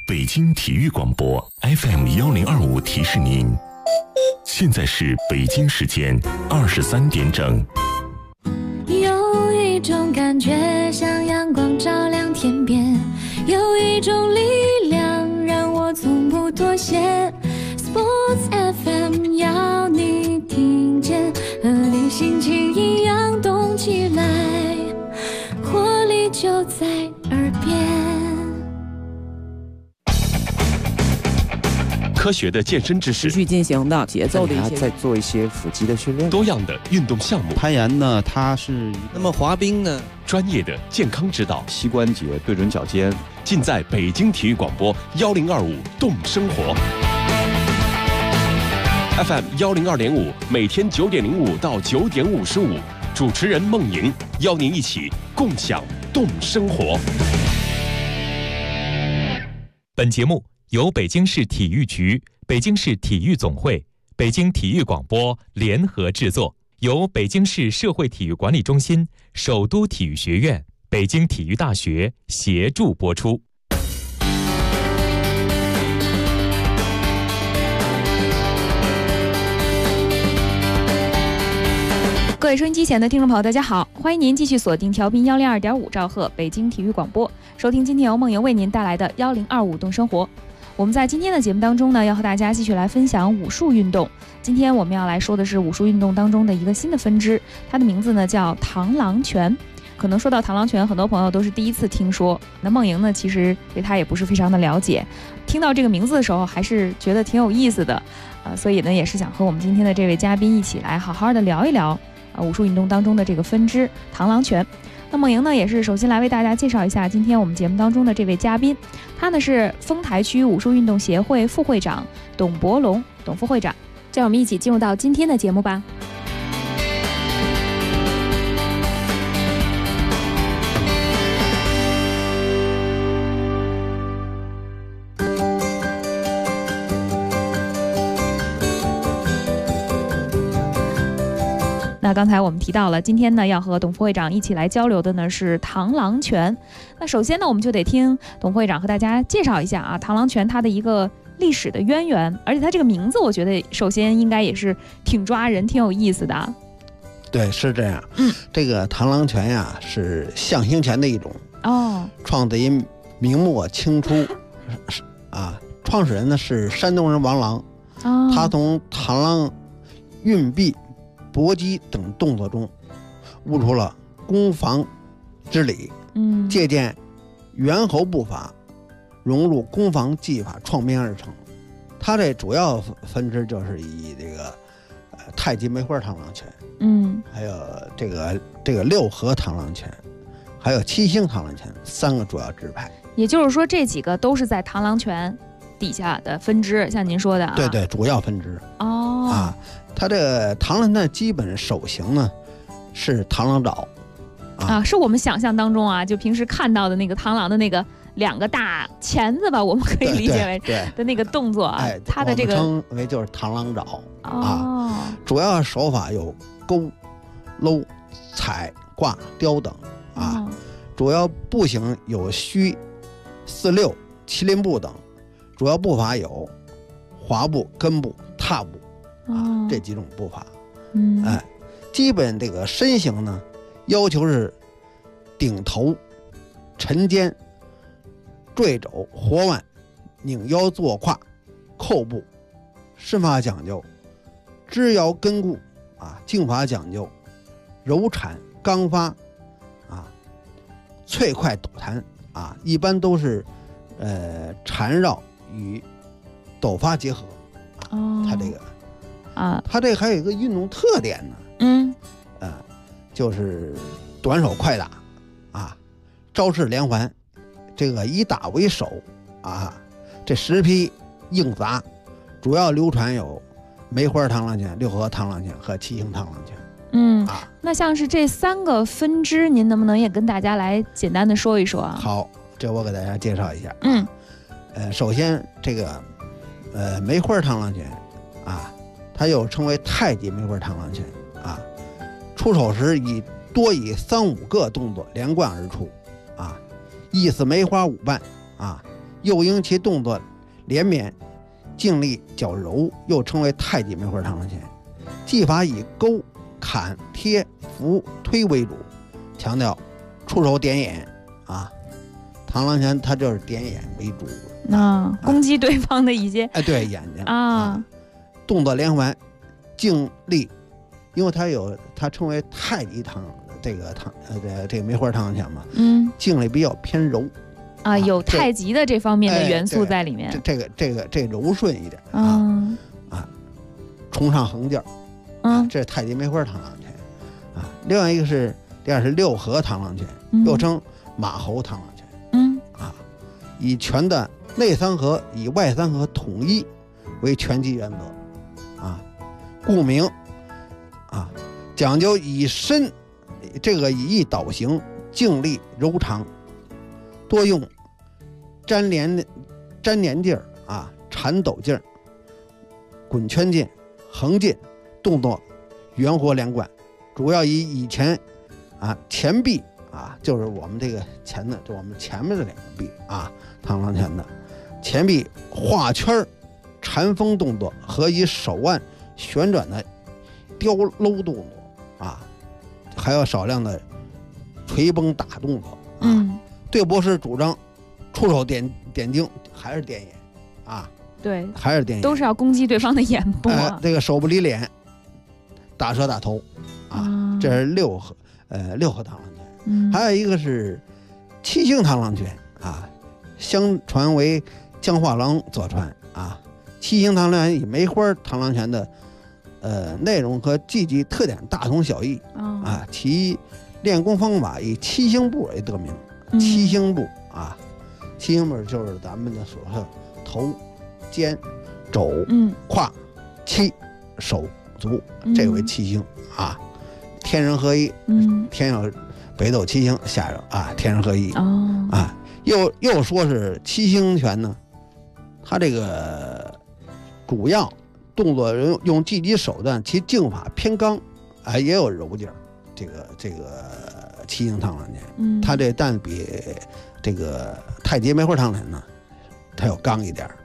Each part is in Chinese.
北京体育广播 FM1025提示您，现在是北京时间23点整。 有一种感觉像阳光照亮天边，有一种力量让我从不妥协。Sports FM 要你听见，和你心情一样动起来，活力就在耳边。 科学的健身知识， 持续进行的节奏的一些， 在做一些腹肌的训练， 多样的运动项目， 攀岩呢，它是那么滑冰呢， 专业的健康指导， 膝关节对准脚尖， 尽在北京体育广播1025动生活 FM102.5，每天9点05到9点55，主持人孟莹邀您一起共享动生活。 本节目由北京市体育局、北京市体育总会、北京体育广播联合制作，由北京市社会体育管理中心、首都体育学院、北京体育大学协助播出。 各位收音机前的听众朋友，大家好，欢迎您继续锁定调频102.5兆赫北京体育广播，收听今天由梦莹为您带来的1025动生活。我们在今天的节目当中呢，要和大家继续来分享武术运动。今天我们要来说的是武术运动当中的一个新的分支，它的名字呢叫螳螂拳。可能说到螳螂拳，很多朋友都是第一次听说。那梦莹呢，其实对它也不是非常的了解。听到这个名字的时候，还是觉得挺有意思的，所以呢，也是想和我们今天的这位嘉宾一起来好好的聊一聊武术运动当中的这个分支螳螂拳。那梦莹呢，也是首先来为大家介绍一下今天我们节目当中的这位嘉宾，他呢是丰台区武术运动协会副会长董博龙，董副会长。让我们一起进入到今天的节目吧。那刚才我们提到了，今天呢要和董副会长一起来交流的呢是螳螂拳。那首先呢，我们就得听董副会长和大家介绍一下啊，螳螂拳它的一个历史的渊源，而且它这个名字，我觉得首先应该也是挺抓人、挺有意思的。 对，是这样。这个螳螂拳呀，是象形拳的一种哦，创自于明末清初啊，创始人呢是山东人王朗，他从螳螂运臂、搏击等动作中悟出了攻防之理，借鉴猿猴步法，融入攻防技法，创编而成。它这主要分支就是以这个太极梅花螳螂拳，还有这个六合螳螂拳，还有七星螳螂拳三个主要支派。也就是说，这几个都是在螳螂拳底下的分支，像您说的啊。对对，主要分支。它这个螳螂拳的基本手型呢是螳螂爪是我们想象当中啊，就平时看到的那个螳螂的那个两个大钳子吧，我们可以理解为的那个动作啊。它的这个称为就是螳螂爪主要手法有勾、搂、踩、挂、雕等主要步行有虚、四六、麒麟步等，主要步法有滑步、跟步、踏步这几种步法。基本这个身形呢，要求是顶头、沉肩、坠肘、活腕、拧腰坐胯、扣步。身法讲究支摇根固劲法讲究柔铲刚发脆快抖弹一般都是缠绕与抖发结合。它这个它这还有一个运动特点呢，就是短手快打招式连环，这个以打为首这10批硬砸，主要流传有梅花螳螂拳、六合螳螂拳和七星螳螂拳。那像是这3个分支，您能不能也跟大家来简单的说一说啊？好，这我给大家介绍一下。首先这个梅花螳螂拳它又称为太极梅花螳螂拳出手时多以3-5个动作连贯而出意思梅花5瓣又因其动作连绵，劲力较柔，又称为太极梅花螳螂拳。技法以勾、砍、贴、扶、推为主，强调出手点眼啊。螳螂拳它就是点眼为主攻击对方的一些对眼睛动作连环，劲力，因为它称为太极这个梅花螳螂拳嘛，劲力比较偏柔有太极的这方面的元素在里面， 这柔顺一点冲上横劲这是太极梅花螳螂拳另外一个是六合螳螂拳，又称马猴螳螂拳以拳的内三合以外三合统一为拳击原则故名讲究以身以意导形，劲力柔长，多用粘连劲儿缠斗劲儿，滚圈劲、横劲，动作圆活连贯，主要以前臂就是我们这个前的，就我们前面的两个臂螳螂拳的前臂画圈缠封动作和以手腕旋转的雕搂动作还有少量的锤崩打动作对博士主张出手点睛，还是点眼对， 还是点眼， 都是要攻击对方的眼部这个手不离脸，打舌打头这是六合螳螂拳还有一个是七星螳螂拳相传为江画廊所传七星螳螂拳以梅花螳螂拳的内容和技技特点大同小异其练功方法以七星步为得名七星步七星步就是咱们的所说头、肩、肘、胯、膝、手、足，这为七星天人合一天有北斗七星，下有天人合一又说是七星拳呢，它这个主要动作用技击手段，其劲法偏刚也有柔劲儿。这个七星螳螂拳它这但比这个太极梅花螳螂呢，它要刚一点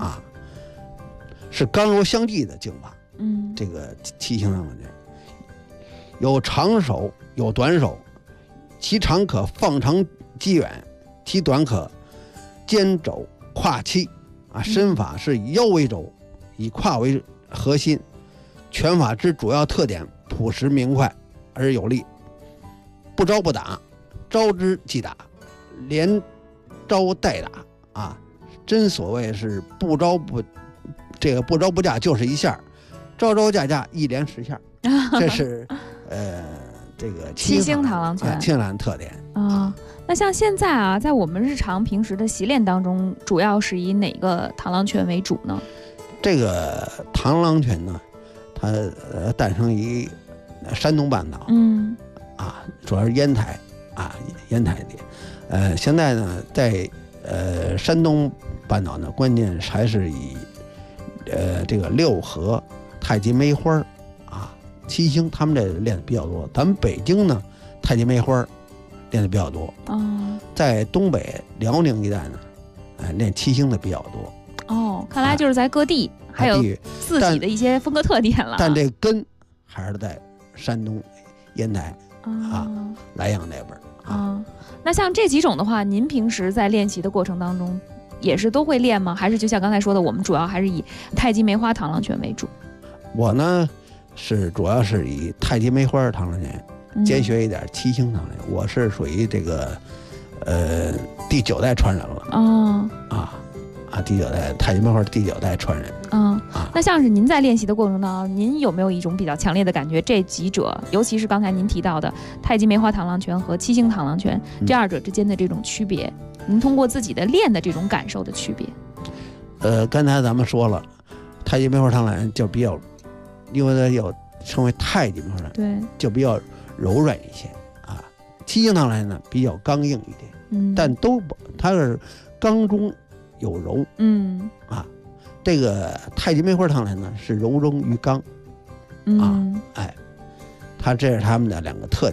是刚柔相济的劲法这个七星螳螂拳有长手有短手，其长可放长击远，其短可肩肘胯膝身法是以腰为轴，以胯为核心，拳法之主要特点朴实明快而有力，不招不打，招之即打，连招带打真所谓是不招不架就是一下，招招架架一连10下这是这个七星螳螂拳七星螳螂特点那像现在在我们日常平时的习练当中，主要是以哪个螳螂拳为主呢？ 这个螳螂拳呢，它诞生于山东半岛主要是烟台烟台地现在呢在山东半岛呢，关键还是以这个六合、太极梅花七星他们这练的比较多。咱们北京呢，太极梅花练的比较多在东北辽宁一带呢练七星的比较多看来就是在各地还有自己的一些风格特点了但这根还是在山东烟台莱阳那边那像这几种的话，您平时在练习的过程当中也是都会练吗？还是就像刚才说的，我们主要还是以太极梅花螳螂拳为主？ 我呢是主要是以太极梅花螳螂拳兼学一点七星螳螂拳我是属于这个第9代传人了第9代太极梅花第9代传人那像是您在练习的过程当中，您有没有一种比较强烈的感觉，这几者尤其是刚才您提到的太极梅花螳螂拳和七星螳螂拳这二者之间的这种区别，您通过自己的练的这种感受的区别？ 刚才咱们说了，太极梅花螳螂拳就比较，因为它有称为太极梅花螳螂， 对， 就比较柔软一些七星螳螂拳呢比较刚硬一点，但都不，它是刚中有柔，这个太极梅花螳螂拳呢是柔中于刚，它这是他们的两个特点。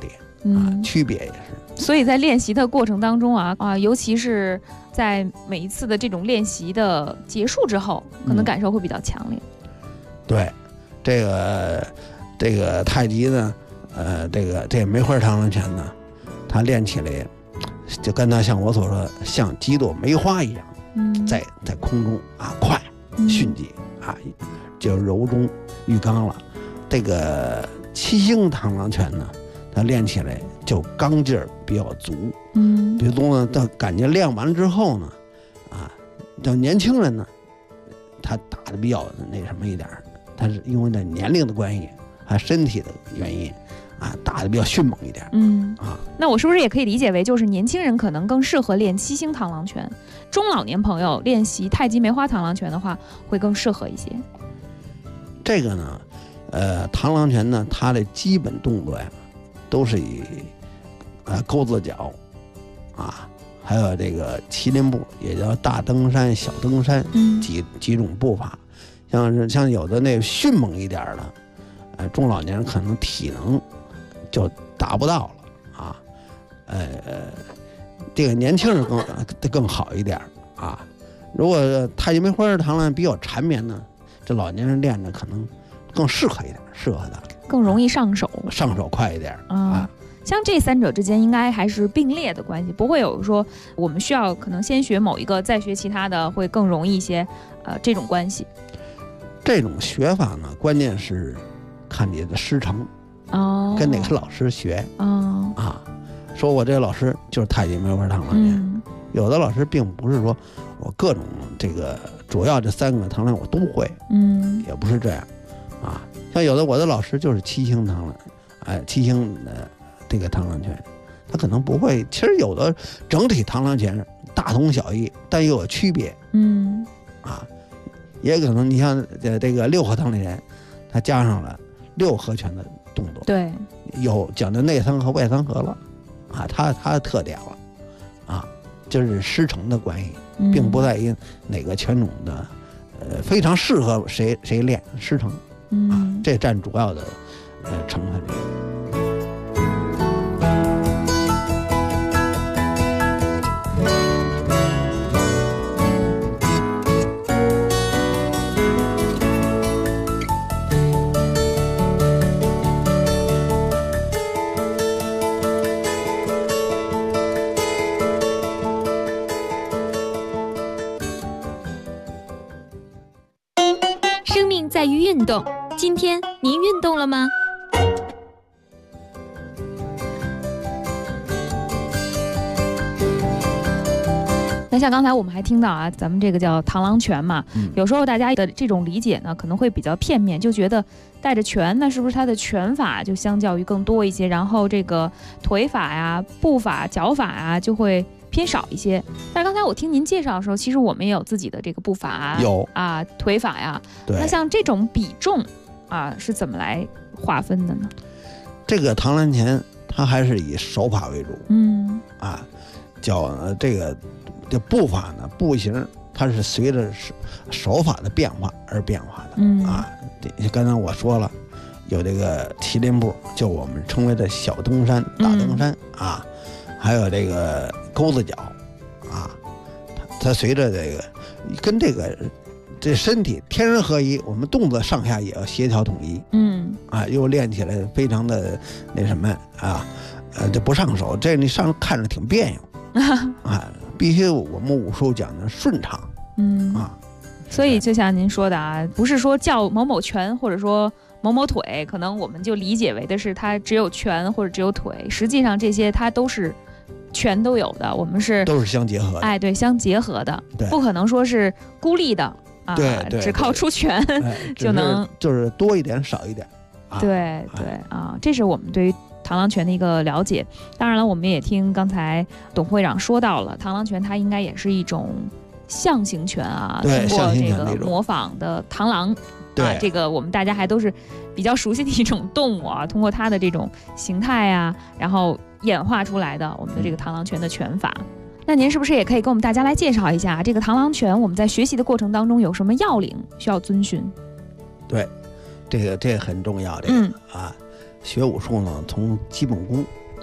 区别也是。 所以在练习的过程当中尤其是在每一次的这种练习的结束之后，可能感受会比较强烈。 对，这个太极呢，这梅花螳螂拳呢，它练起来就跟它像我所说，像几朵梅花一样，在空中快迅捷就柔中遇刚了。这个七星螳螂拳呢，它练起来就刚劲儿比较足。比如说呢，到感觉练完之后呢，叫年轻人呢，他打的比较那什么一点，他是因为这年龄的关系，还身体的原因打的比较迅猛一点。 那我是不是也可以理解为，就是年轻人可能更适合练七星螳螂拳，中老年朋友练习太极梅花螳螂拳的话，会更适合一些？ 这个呢，螳螂拳呢，它的基本动作呀，都是以钩子脚还有这个麒麟步，也叫大登山、小登山几种步法。像有的那迅猛一点的，中老年人可能体能就达不到了这个年轻人更好一点如果太极梅花螳螂比较缠绵呢，这老年人练着可能更适合一点，适合他， 更容易上手快一点像这三者之间应该还是并列的关系，不会有说我们需要可能先学某一个再学其他的会更容易一些这种关系。 这种学法呢，关键是看你的师承跟哪个老师学说我这个老师就是太极梅花螳螂拳，有的老师并不是说我各种这个主要这三个螳螂我都会，也不是这样像有的我的老师就是七星螳螂，七星的这个螳螂拳，他可能不会。其实有的整体螳螂拳大同小异，但又有区别，也可能你像这个六合螳螂拳，它加上了六合拳的动作， 对， 有讲究内三合外三合了它的特点了就是师承的关系，并不在于哪个拳种的非常适合谁练师承这占主要的成分。 生命在于运动，今天您运动了吗？ 那像刚才我们还听到咱们这个叫螳螂拳嘛，有时候大家的这种理解呢，可能会比较片面，就觉得带着拳，那是不是它的拳法就相较于更多一些，然后这个腿法呀、步法、脚法呀就会偏少一些？但是刚才我听您介绍的时候，其实我们也有自己的这个步法有腿法呀。那像这种比重是怎么来划分的呢？ 这个螳螂拳它还是以手法为主，这步法呢，步型它是随着手法的变化而变化的刚才我说了，有这个麒麟步，就我们称为的小登山、大登山还有这个钩子脚它随着这个跟这身体天人合一，我们动作上下也要协调统一，又练起来非常的那什么这不上手，这你上看着挺别扭必须我们武术讲的顺畅， 所以就像您说的不是说叫某某拳或者说某某腿，可能我们就理解为的是它只有拳或者只有腿，实际上这些它都是全都有的，我们都是相结合的， 对，相结合的，不可能说是孤立的对， 只靠出拳就能就是多一点少一点， 对这是我们对于螳螂拳的一个了解。当然了，我们也听刚才董会长说到了，螳螂拳它应该也是一种象形拳通过这个模仿的螳螂这个我们大家还都是比较熟悉的一种动物通过它的这种形态然后演化出来的我们的这个螳螂拳的拳法。那您是不是也可以跟我们大家来介绍一下这个螳螂拳我们在学习的过程当中有什么要领需要遵循？ 对，这个很重要，学武术呢，从基本功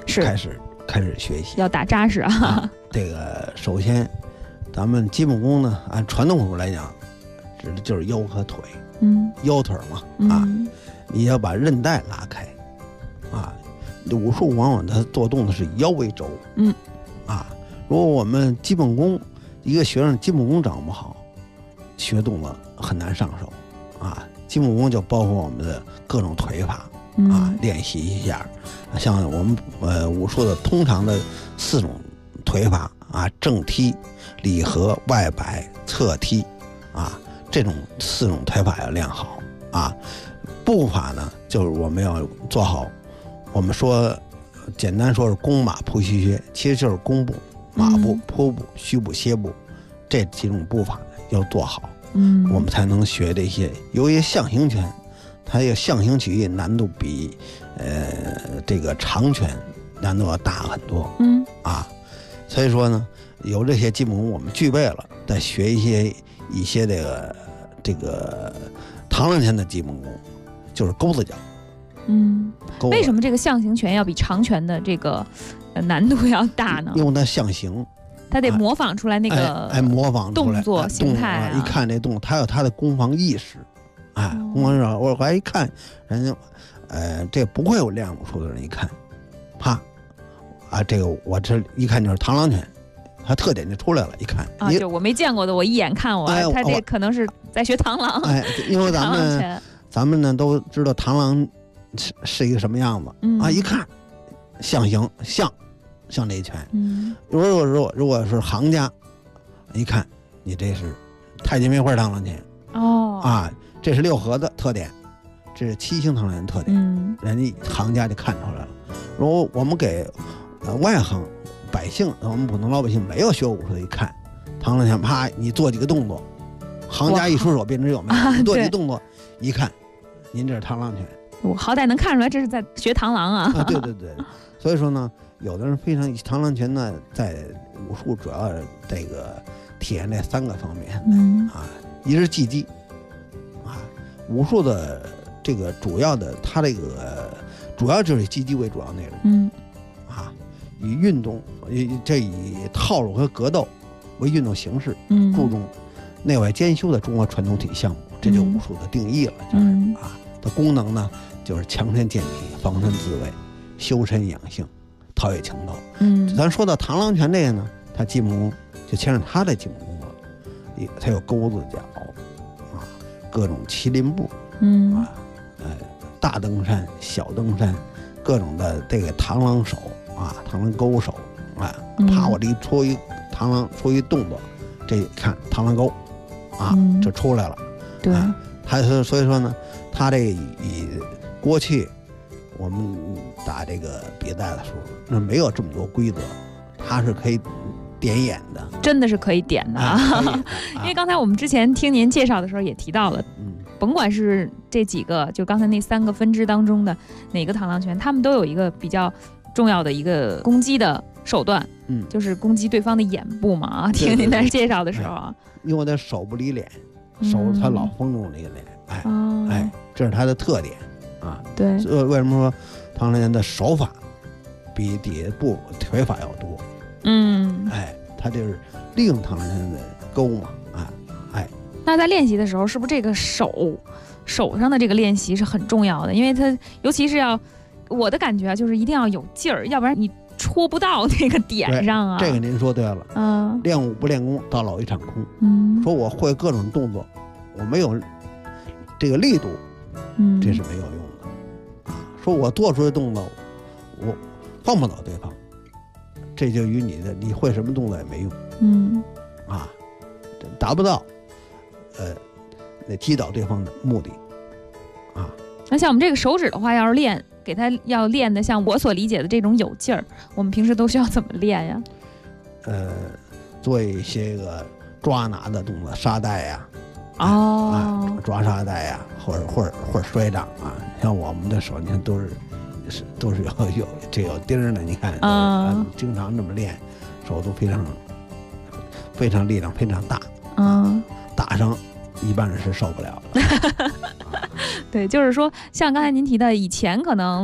开始学习， 要打扎实啊。 这个首先，咱们基本功呢，按传统武术来讲，指的就是腰和腿，腰腿嘛，你要把韧带拉开，武术往往它做动作是以腰为轴，如果我们基本功，一个学生基本功掌握好，学动作很难上手，基本功就包括我们的各种腿法。练习一下，像我们武术的通常的4种腿法正踢、里合、外摆、侧踢这种4种腿法要练好步法呢，就是我们要做好。我们说简单说是弓马扑虚靴，其实就是弓步、马步、扑步、虚步、歇步这几种步法要做好，我们才能学这些。由于象形拳，它这个象形曲艺难度比这个长拳难度要大很多，所以说呢，有这些基本功我们具备了，再学一些这个螳螂拳的基本功，就是钩子脚。 为什么这个象形拳要比长拳的这个难度要大呢？ 因为它象形， 它得模仿出来那个模仿出来动作形态一看这动作，它有它的攻防意识。攻防意识，我还一看人家，这不会有练武术的人一看，啪，这个我这一看就是螳螂拳，它特点就出来了。一看就我没见过的，我一眼看他这可能是在学螳螂。 因为咱们呢都知道螳螂是一个什么样子一看象形像这一拳。如果是行家，一看你这是太极梅花螳螂拳这是6合的特点，这是7星螳螂拳特点，人家行家就看出来了。如果我们给外行百姓，我们普通老百姓没有学武术的，一看螳螂拳，啪，你做几个动作，行家一出手便知有没有，你做几个动作，一看您这是螳螂拳， 我好歹能看出来这是在学螳螂对，所以说呢，有的人非常螳螂拳呢，在武术主要这个体验这3个方面一是技击。武术的这个主要的，它这个主要就是以击击为主要内容，以运动，以套路和格斗为运动形式，注重内外兼修的中国传统体育项目，这就是武术的定义了。它功能呢，就是强身健体、防身自卫、修身养性、陶冶情操。咱说到螳螂拳这个呢，它基本功就牵扯它的基本功了，它有钩子脚。各种麒麟步，大登山、小登山，各种的这个螳螂手螳螂钩手啪，我这一出一螳螂出一动作，这看螳螂钩就出来了。 对， 所以说呢，他这以过去我们打这个比赛的时候，那没有这么多规则，他是可以点眼的， 真的是可以点的因为刚才我们之前听您介绍的时候也提到了，甭管是这几个，就刚才那3个分支当中的哪个螳螂拳，他们都有一个比较重要的一个攻击的手段，就是攻击对方的眼部嘛听您在介绍的时候因为他手不离脸，手他老封住那个脸，这是他的特点对， 所以为什么说螳螂拳的手法比底下步腿法要多？他就是利用螳螂拳的钩嘛， 那在练习的时候，是不是这个手上的这个练习是很重要的？因为它尤其是我的感觉就是一定要有劲儿，要不然你戳不到那个点上这个您说对了，练武不练功，到老一场空。说我会各种动作，我没有这个力度，这是没有用的说我做出的动作，我放不倒对方。这就与你会什么动作也没用，达不到，那击倒对方的目的， 那像我们这个手指的话，要是练，给它要练的像我所理解的这种有劲儿，我们平时都需要怎么练呀？ 做一些个抓拿的动作，沙袋呀，抓沙袋呀，或者摔掌像我们的手，你看都是有钉的，你看经常这么练，手都非常力量非常大打上一般人是受不了的对，就是说像刚才您提的，以前可能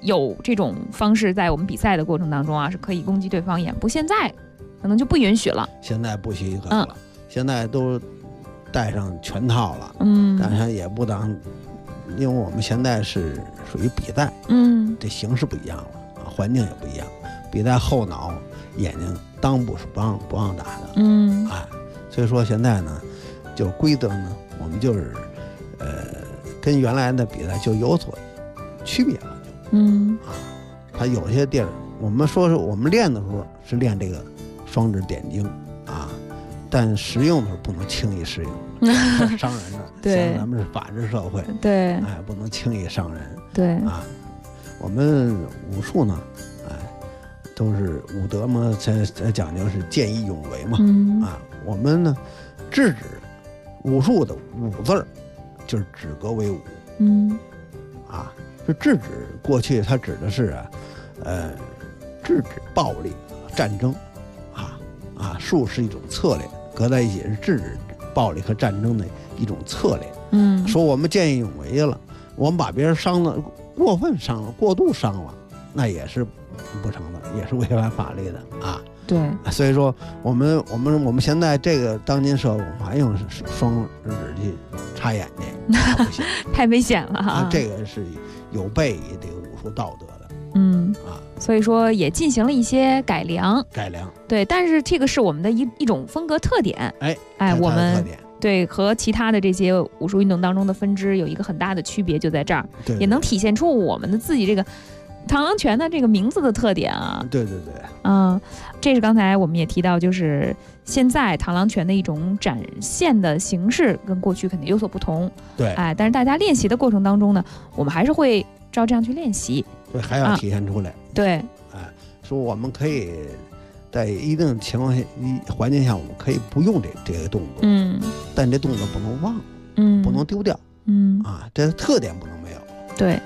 有这种方式在我们比赛的过程当中啊，是可以攻击对方眼部，现在可能就不允许了。 现在不许可了，现在都戴上全套了，但是也不当，因为我们现在是属于比赛，这形式不一样了啊，环境也不一样，比赛后脑眼睛裆部是不让打的，所以说现在呢，就规则呢，我们就是跟原来的比赛就有所区别了，它有些地儿我们说是我们练的时候是练这个双指点睛啊，但实用的时候不能轻易使用，伤人的。 对， 像咱们是法治社会， 对， 不能轻易伤人。 对啊，我们武术呢，都是武德嘛，才讲究是见义勇为嘛，我们呢，制止武术的武字就是止格为武，是制止。过去它指的是制止暴力战争，术是一种策略，搁在一起是制止暴力和战争的一种策略。说我们见义勇为了，我们把别人伤了，过分伤了，过度伤了，那也是不成的，也是违反法律的啊。 对， 所以说我们现在这个当今社会，我们还用双指去插眼睛，不行， 太危险了哈。 这个是有悖于这个武术道德的。 所以说也进行了一些改良。对，但是这个是我们的一种风格特点。我们对和其他的这些武术运动当中的分支有一个很大的区别，就在这儿，也能体现出我们的自己这个螳螂拳的这个名字的特点啊。 对， 这是刚才我们也提到，就是现在螳螂拳的一种展现的形式跟过去肯定有所不同。 对， 但是大家练习的过程当中呢，我们还是会照这样去练习。 对，还要体现出来。 对， 说我们可以在一定情况下、环境下，我们可以不用这个动作，但这动作不能忘，不能丢掉，这个特点不能没有。 对。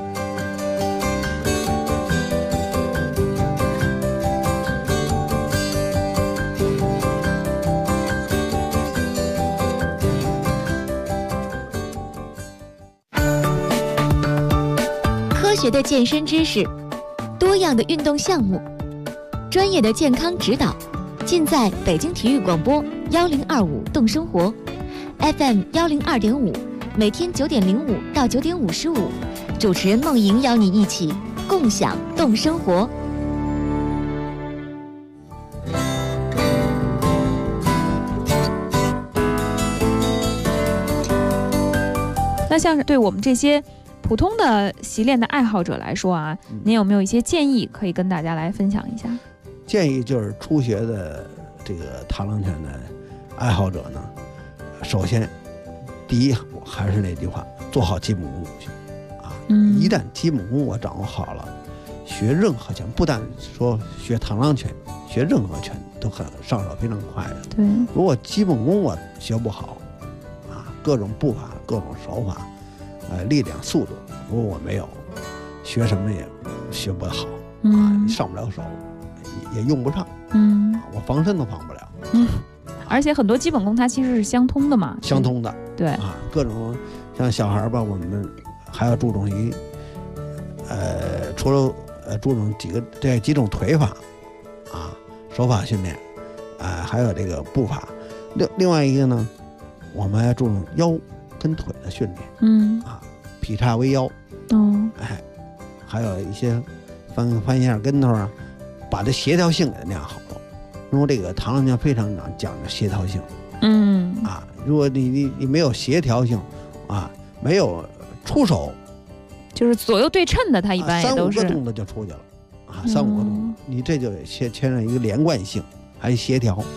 科学的健身知识，多样的运动项目，专业的健康指导，尽在北京体育广播1025动生活 FM 102.5，每天9点05到9点55，主持人梦莹邀你一起共享动生活。 那像是对我们这些普通的习练的爱好者来说啊，您有没有一些建议可以跟大家来分享一下？ 建议就是初学的这个螳螂拳的爱好者呢，首先第一还是那句话，做好基本功一旦基本功我掌握好了，学任何拳，不但说学螳螂拳，学任何拳都很上手非常快的。 对， 如果基本功我学不好各种步伐、各种手法，力量、速度，如果我没有，学什么也学不好上不了手，也用不上，我防身都防不了。 而且很多基本功它其实是相通的嘛， 相通的， 对各种像小孩吧，我们还要注重于，除了注重几种腿法手法训练，还有这个步伐，另外一个呢，我们还要注重腰跟腿的训练，劈叉为腰，还有一些翻一下跟头把这协调性给练好了。因为这个螳螂拳非常讲究协调性，如果你没有协调性没有出手， 就是左右对称的，它一般也都是 3-5个动作就出去了3-5个动作，你这就牵扯一个连贯性，还有协调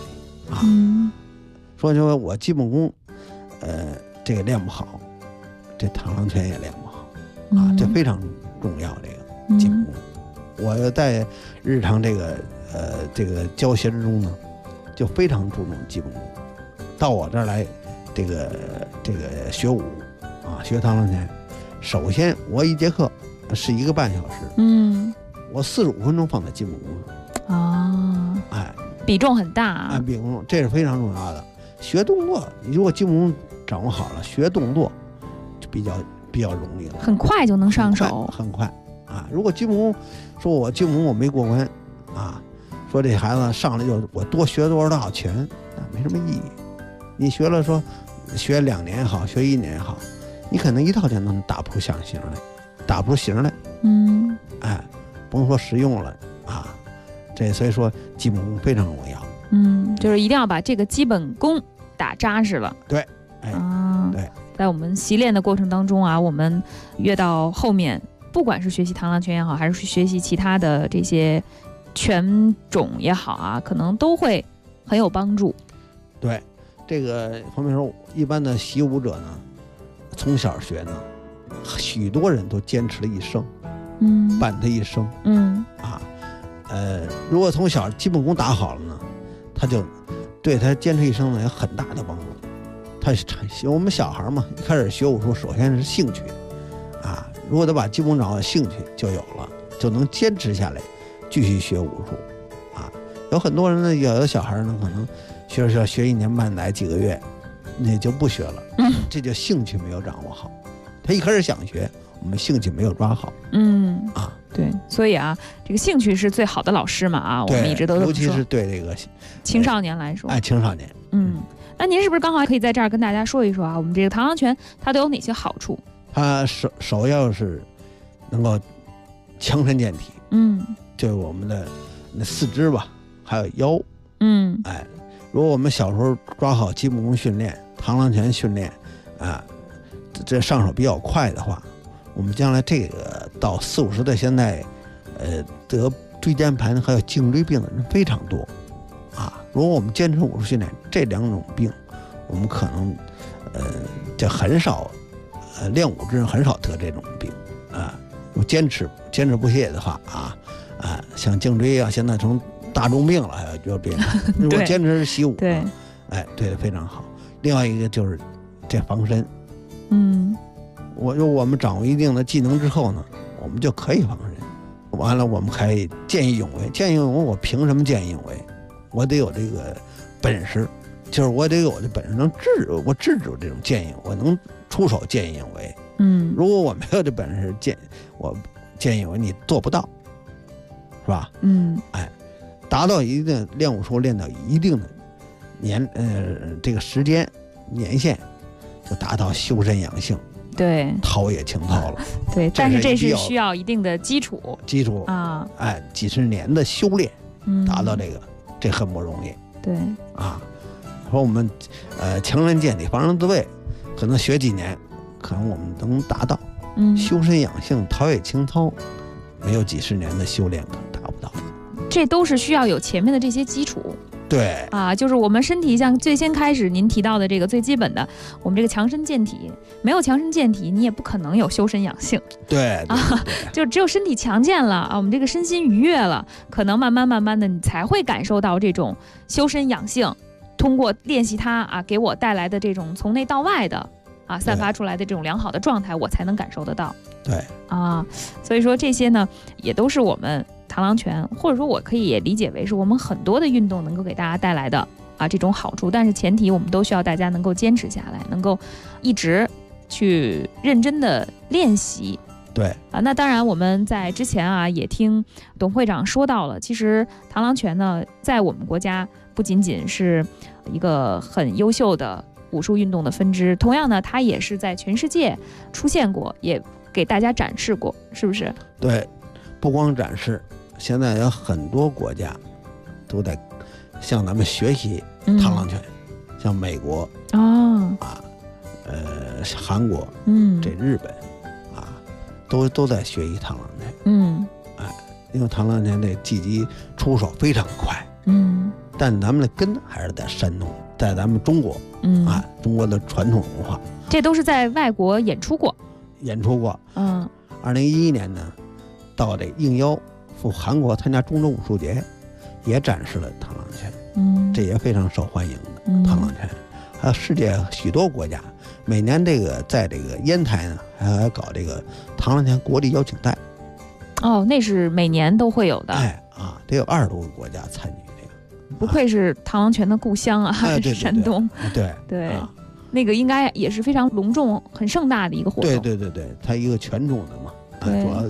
说我基本功这个练不好，这螳螂拳也练不好这非常重要。这个基本功，我在日常这个教学之中呢，就非常注重基本功。到我这儿来，这个学武学螳螂拳，首先我一节课是1个半小时，我45分钟放在基本功上比重很大比重这是非常重要的。学动作，你如果基本功掌握好了，学动作就比较容易了， 很快就能上手， 很快啊。如果基本功说我基本功我没过关啊，说这孩子上来就我多学多少拳，那没什么意义。你学了说学2年也好，学1年也好，你可能一套拳能打不出形来，打不出形来。哎，甭说实用了啊，这所以说基本功非常重要。 就是一定要把这个基本功打扎实了。 对，哎，对， 在我们习练的过程当中啊，我们越到后面，不管是学习螳螂拳也好，还是学习其他的这些拳种也好啊，可能都会很有帮助。 对，这个方面说，一般的习武者呢，从小学呢，许多人都坚持了一生，伴他一生，如果从小基本功打好了呢，他就对他坚持一生呢有很大的帮助。我们小孩嘛，一开始学武术，首先是兴趣啊，如果他把基本功掌握，兴趣就有了，就能坚持下来，继续学武术啊。有很多人呢，有的小孩呢，可能学1年半来几个月，那就不学了，这就兴趣没有掌握好。他一开始想学，我们兴趣没有抓好， 对，所以啊，这个兴趣是最好的老师嘛啊，我们一直都这么说， 尤其是对这个青少年来说， 青少年， 那您是不是刚好可以在这儿跟大家说一说啊？我们这个螳螂拳它都有哪些好处？ 它首要是能够强身健体，就是我们的那四肢吧，还有腰，如果我们小时候抓好基本功训练、螳螂拳训练，这上手比较快的话，我们将来这个到40、50岁，现在，得椎间盘还有颈椎病的人非常多，如果我们坚持武术训练，这2种病，我们可能，就很少，练武之人很少得这种病，我坚持不懈的话，像颈椎啊，现在成大众病了，还有就变成，如果坚持习武，对的非常好。另外一个就是这防身，我们掌握一定的技能之后呢，我们就可以防身。完了，我们可以见义勇为。见义勇为，我凭什么见义勇为？我得有这个本事，就是我得有这本事，能制止这种见义，我能出手见义勇为。如果我没有这本事，我见义勇为，你做不到，是吧？达到一定练武术练到一定的这个时间年限，就达到修身养性。 对， 陶冶情操了。 对，但是这是需要一定的基础啊， 几十年的修炼，达到这很不容易。 对说我们强身健体、防身自卫，可能学几年，可能我们能达到。修身养性、陶冶情操，没有几十年的修炼可能达不到。 这都是需要有前面的这些基础。 对就是我们身体像最先开始您提到的这个最基本的，我们这个强身健体，没有强身健体，你也不可能有修身养性。 对就只有身体强健了我们这个身心愉悦了，可能慢慢的你才会感受到这种修身养性，通过练习它给我带来的这种从内到外的散发出来的这种良好的状态，我才能感受得到。 对所以说这些呢，也都是我们螳螂拳，或者说我可以也理解为是我们很多的运动能够给大家带来的这种好处，但是前提我们都需要大家能够坚持下来，能够一直去认真的练习。 对那当然我们在之前也听董会长说到了，其实螳螂拳呢在我们国家不仅仅是一个很优秀的武术运动的分支，同样呢它也是在全世界出现过，也给大家展示过，是不是？ 对，不光展示，现在有很多国家都在向咱们学习螳螂拳，像美国韩国，这日本都在学习螳螂拳。因为螳螂拳这技击出手非常快，但咱们的根还是在山东，在咱们中国，中国的传统文化， 这都是在外国演出过。 2011年呢，到这应邀赴韩国参加中洲武术节，也展示了螳螂拳，这也非常受欢迎的螳螂拳。还有世界许多国家，每年在这个烟台呢，还搞这个螳螂拳国际邀请赛。 那是每年都会有的。 得有20多个国家参与这个。 不愧是螳螂拳的故乡对山东。 对。 那个应该也是非常隆重、很盛大的一个活动。 对，它一个拳种的嘛，主要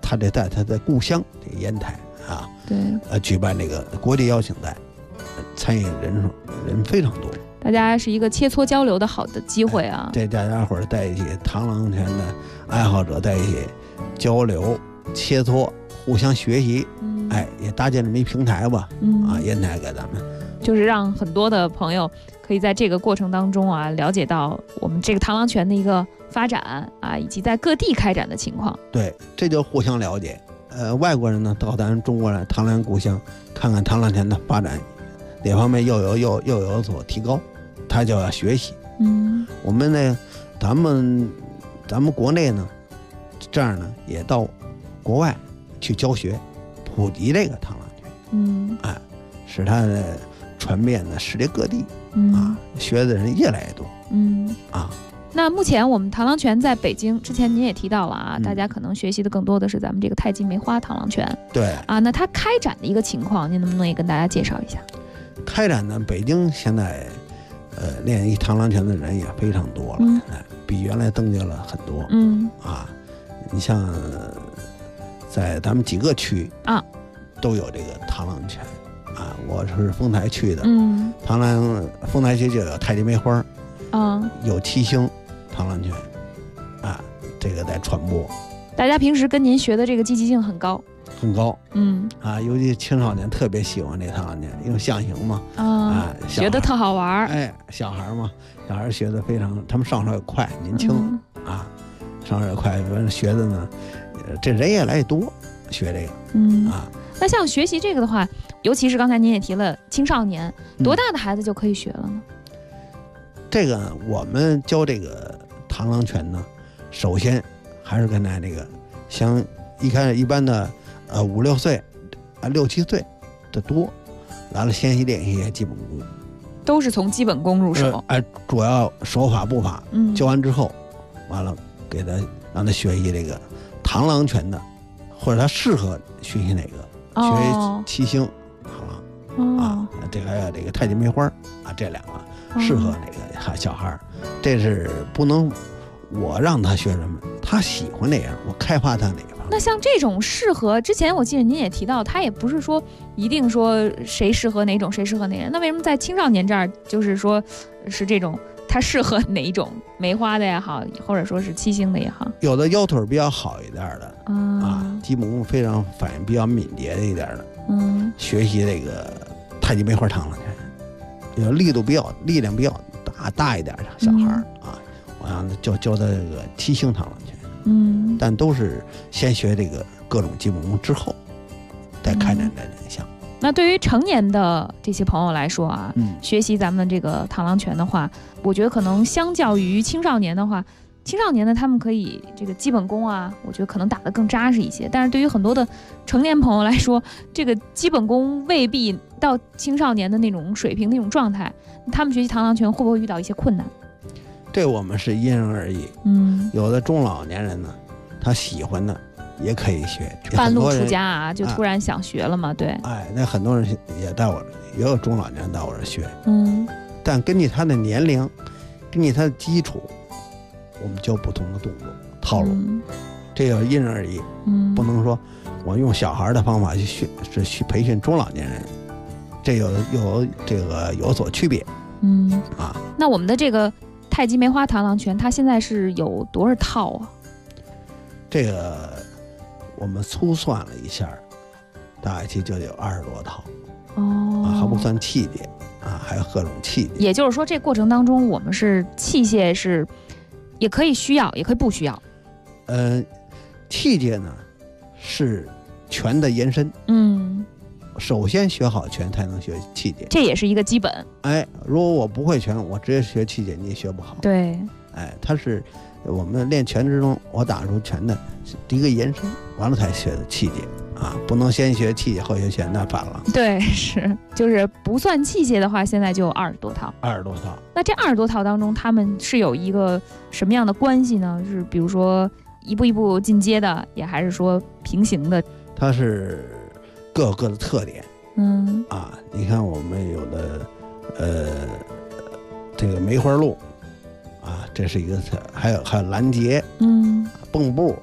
他得在他的故乡这个烟台啊， 对， 举办这个国际邀请赛，参与人非常多。 大家是一个切磋交流的好的机会啊！ 这大家伙在一起，螳螂拳的爱好者在一起交流、切磋、互相学习，也搭建这么一平台吧。烟台给咱们， 就是让很多的朋友可以在这个过程当中啊，了解到我们这个螳螂拳的一个发展啊，以及在各地开展的情况。 对，这就互相了解。外国人呢到咱中国来螳螂故乡，看看螳螂拳的发展，哪方面又有所提高。他就要学习，我们呢，咱们国内呢，这样呢也到国外去教学，普及这个螳螂拳，使它的传遍呢世界各地，学的人越来越多， 那目前我们螳螂拳在北京，之前您也提到了啊，大家可能学习的更多的是咱们这个太极梅花螳螂拳， 对啊，那它开展的一个情况，您能不能也跟大家介绍一下？ 开展呢，北京现在。练一螳螂拳的人也非常多了，比原来增加了很多。你像在咱们几个区都有这个螳螂拳啊。我是丰台区的，丰台区就有太极梅花，有七星螳螂拳啊，这个在传播。 大家平时跟您学的这个积极性很高。 很高，尤其青少年特别喜欢这螳螂拳，因为象形嘛， 学得特好玩， 小孩嘛，小孩学得非常，他们上手也快，年轻上手也快，学的呢，这人越来越多，学这个， 那像学习这个的话，尤其是刚才您也提了青少年，多大的孩子就可以学了呢？ 这个我们教这个螳螂拳呢，首先还是跟那个像一般的。5、6岁，6、7岁的多，来了先练一些基本功， 都是从基本功入手。 主要手法步伐，教完之后，完了给他让他学习这个螳螂拳的，或者他适合学习哪个，学七星螳螂这个还有这个太极梅花这两个适合哪个小孩，这是不能我让他学什么，他喜欢哪样，我开发他哪个。 那像这种适合，之前我记得您也提到，他也不是说一定说谁适合哪种，谁适合哪人。那为什么在青少年这儿，就是说是这种他适合哪一种梅花的也好，或者说是七星的也好？ 有的腰腿比较好一点的基本功非常反应比较敏捷的一点的，学习这个太极梅花螳螂拳，有力量比较大一点的小孩我让他教他这个七星螳螂拳。但都是先学这个各种基本功之后，再开展这两项。 那对于成年的这些朋友来说啊，学习咱们这个螳螂拳的话，我觉得可能相较于青少年的话，青少年呢他们可以这个基本功啊，我觉得可能打得更扎实一些。但是对于很多的成年朋友来说，这个基本功未必到青少年的那种水平那种状态，他们学习螳螂拳会不会遇到一些困难？ 这我们是因人而异，有的中老年人呢，他喜欢的也可以学， 半路出家就突然想学了嘛，对， 那很多人也有中老年人到我这学，但根据他的年龄，根据他的基础，我们教不同的动作套路，这要因人而异，不能说我用小孩的方法去培训中老年人，这有所区别， 那我们的这个太极梅花螳螂拳，它现在是有多少套啊？ 这个我们粗算了一下，大概就有20多套，还不算器械还有各种器械。 也就是说，这过程当中，我们是器械是也可以需要，也可以不需要。 器械呢是拳的延伸，首先学好拳才能学器械， 这也是一个基本。 如果我不会拳，我直接学器械你也学不好。 对， 它是我们练拳之中，我打出拳的一个延伸，完了才学的器械不能先学器械后学拳，那反了。 对，就是不算器械的话，现在就有20多套。 20多套。 那这20多套当中，他们是有一个什么样的关系呢？是比如说一步一步进阶的，也还是说平行的？ 它是各有各的特点。你看我们有的这个梅花鹿这是一个，还有拦截，蚌埠，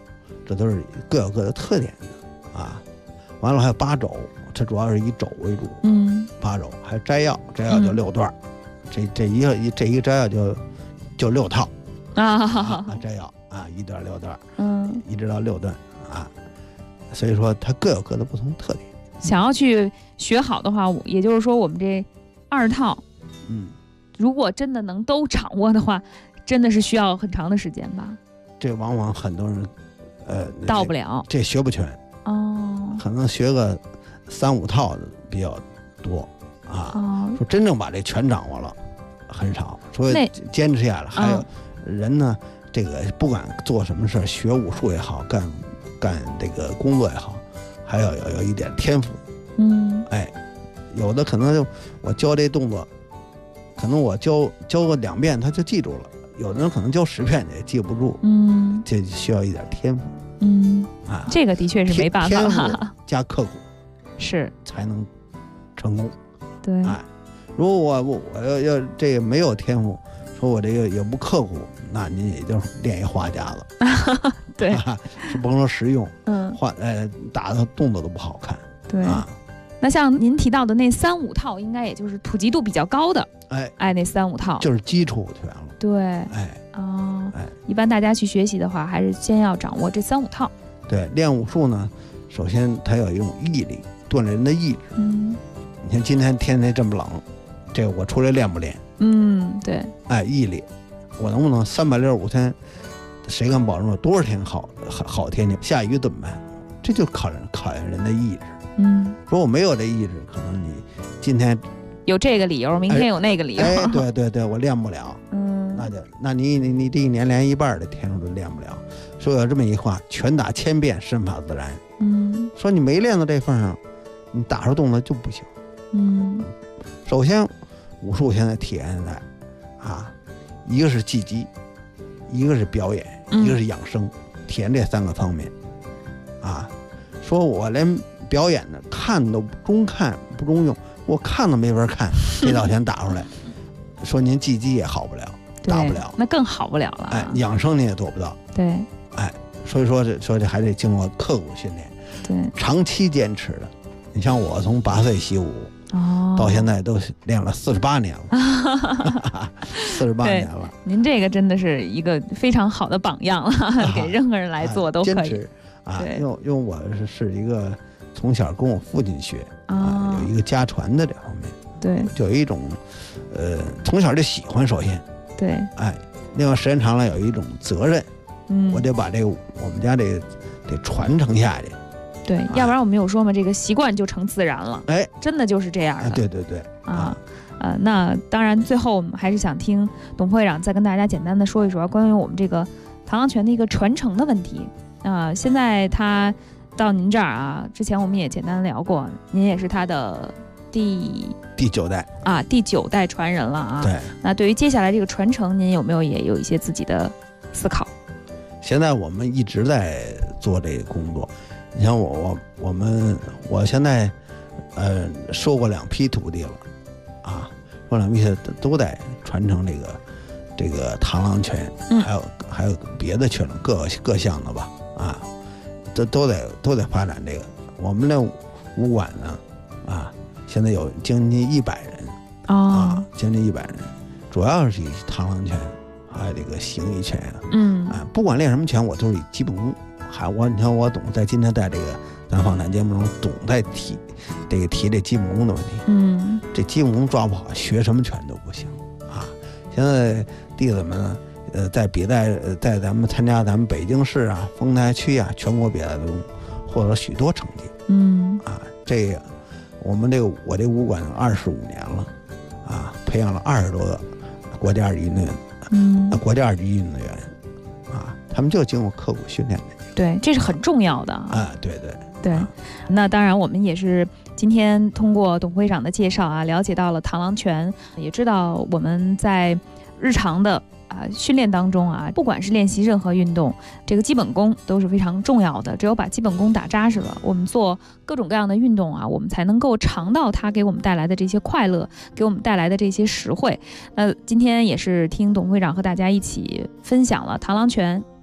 这都是各有各的特点的啊。完了还有8肘，它主要是以肘为主，8肘，还有摘要就6段，这一个摘要就6套摘要啊，1段6段，一直到6段啊，所以说它各有各的不同特点。 想要去学好的话，也就是说我们这2套，如果真的能都掌握的话，真的是需要很长的时间吧？ 这往往很多人到不了， 这学不全可能学个3、5套的比较多啊。说真正把这全掌握了很少，所以坚持下来。还有人呢，这个不管做什么事，学武术也好，干这个工作也好，还要有一点天赋。有的可能我教这动作，可能我教个2遍他就记住了，有的人可能教10遍也记不住。这需要一点天赋。 这个的确是没办法， 天赋加刻苦是才能成功。 对， 如果我要这个没有天赋，说我这个也不刻苦，那您也就练一花架子。 对， 是甭说实用，打的动作都不好看。 对那像您提到的那3、5套，应该也就是普及度比较高的。那3、5套就是基础全了。 对，一般大家去学习的话，还是先要掌握这3、5套。 对，练武术呢，首先它有一种毅力，锻炼人的意志。你看今天天气这么冷，这个我出来练不练？ 对， 毅力，我能不能365天，谁敢保证我多少天好天气，下雨怎么办？这就考验人的意志。如果没有这意志，可能你今天有这个理由，明天有那个理由。 对，我练不了。那你这一年连一半的天数都练不了。说有这么一话，拳打千遍，身法自然。说你没练到这份上，你打出动作就不行。首先武术现在体现在一个是技击，一个是表演，一个是养生，体现这3个方面。说我连表演的看都中看不中用，我看都没法看，这道拳打出来，说您技击也好不了，打不了， 那更好不了了。 养生你也做不到。 对， 所以说这还得经过刻苦训练， 对， 长期坚持的。你像我从8岁习武，到现在都练了48年了，48年了。 您这个真的是一个非常好的榜样了，给任何人来做都可以。 坚持因为我是一个从小跟我父亲学有一个家传的这方面。 对， 就有一种从小就喜欢，首先对， 另外时间长了有一种责任，我得把这个我们家这个得传承下去。 对，要不然我们有说嘛，这个习惯就成自然了。真的就是这样的。 对那当然最后我们还是想听董副会长再跟大家简单的说一说关于我们这个螳螂拳的一个传承的问题。现在他到您这儿之前我们也简单聊过，您也是他的第9代第9代传人了对， 那对于接下来这个传承，您有没有也有一些自己的思考？ 现在我们一直在做这个工作。你像我现在收过2批徒弟了收2批都在传承这个螳螂拳，还有别的拳各项的吧都得发展这个。我们这武馆呢现在有将近100人将近100人，主要是以螳螂拳还有这个形意拳不管练什么拳，我都是以基本功。你看我总在今天在这个咱访谈节目中总在提这基本功的问题。这基本功抓不好，学什么拳都不行现在弟子们呢在比赛在咱们参加咱们北京市丰台区全国比赛中获得许多成绩。这个我们我这武馆25年了培养了20多个国家级运动员，国家级运动员他们就经过刻苦训练的。 对，这是很重要的对。那当然我们也是今天通过董副会长的介绍了解到了螳螂拳，也知道我们在日常的训练当中不管是练习任何运动，这个基本功都是非常重要的。只有把基本功打扎实了，我们做各种各样的运动我们才能够尝到它给我们带来的这些快乐，给我们带来的这些实惠。那今天也是听董副会长和大家一起分享了螳螂拳